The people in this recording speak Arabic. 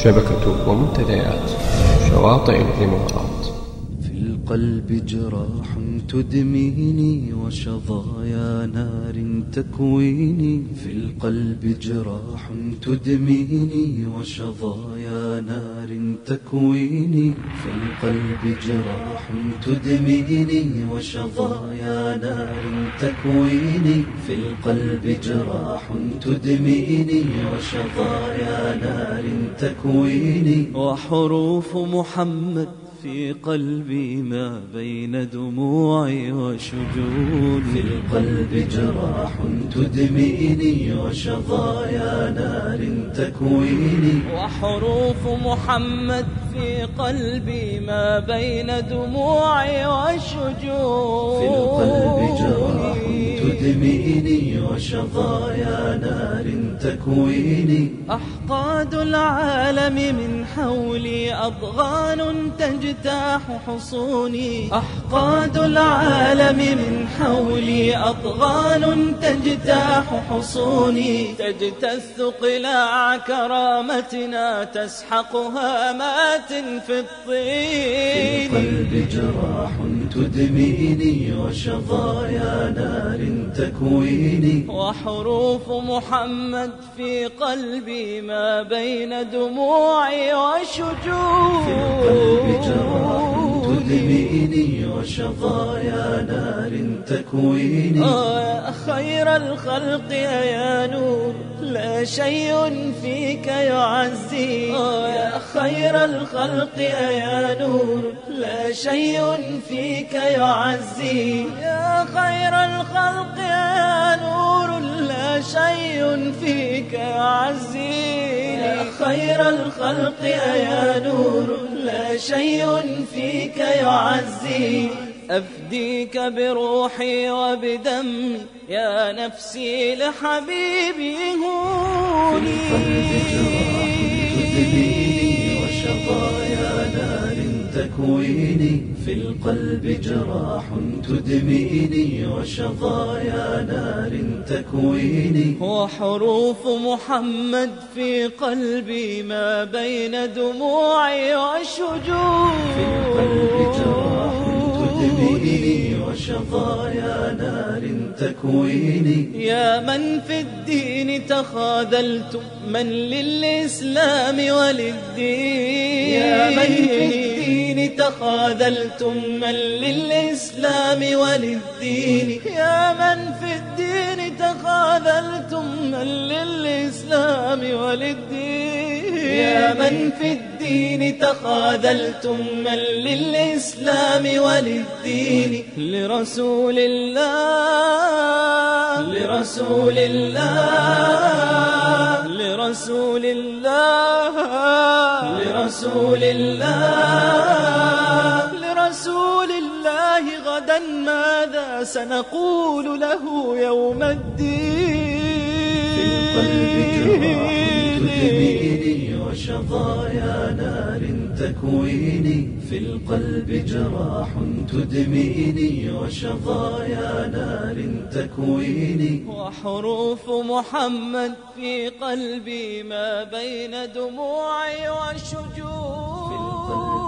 شبكة ومنتديات شواطئ الإمارات. في القلب جراح تدميني وشظايا نار تكويني. في القلب جراح تدميني وشظايا نار تكويني. في القلب جراح تدميني وشظايا نار تكويني. في القلب جراح تدميني وشظايا نار تكويني. وحروف محمد في قلبي ما بين دموعي وشجوني. في القلب جراح تدميني وشظايا نار تكويني. وحروف محمد في قلبي ما بين دموعي وشجوني. في القلب جراح تدميني وشظايا نار تكويني. أحقاد العالم من حولي أضغان تجتاح حصوني. أحقاد العالم من حولي أضغان تجتاح حصوني. تجتث قلاع كرامتنا تسحق هامات في الطين. في القلب جراح تدميني وشظايا نار تكويني. وحروف محمد في قلبي ما بين دموعي وشجوني. في القلب جراح تدميني وشظايا نار تكويني. يا خير الخلق يا نور لا شيء فيك يعزي. يا خير الخلق يا نور لا شيء فيك يعزي. يا خير الخلق يا نور لا شيء فيك يعزيني. يا خير الخلق يا نور لا شيء فيك يعزيني. أفديك بروحي وبدمي يا نفسي لحبيبي هوني. في القلب جراح تدميني وشظايا نار تكويني. في القلب جراح تدميني وشظايا نار تكويني. وحروف محمد في قلبي ما بين دموعي وشجوني. في القلب جراح تدميني وشظايا نار تكويني. يا من في الدين تخاذلتم من للإسلام وللدين. يا من في الدين تخاذلتم من للإسلام وللدين. يا من في الدين تخاذلتم من للإسلام وللدين. يا من في الدين تخاذلتم من للإسلام وللدين. لرسول الله لرسول الله لرسول الله لرسول الله لرسول الله غدا ماذا سنقول له يوم الدين. في القلب جراح تدميني وشظايا نار تكويني. في القلب جراح تدميني وشظايا نار تكويني. وحروف محمد في قلبي ما بين دموعي وشجوني.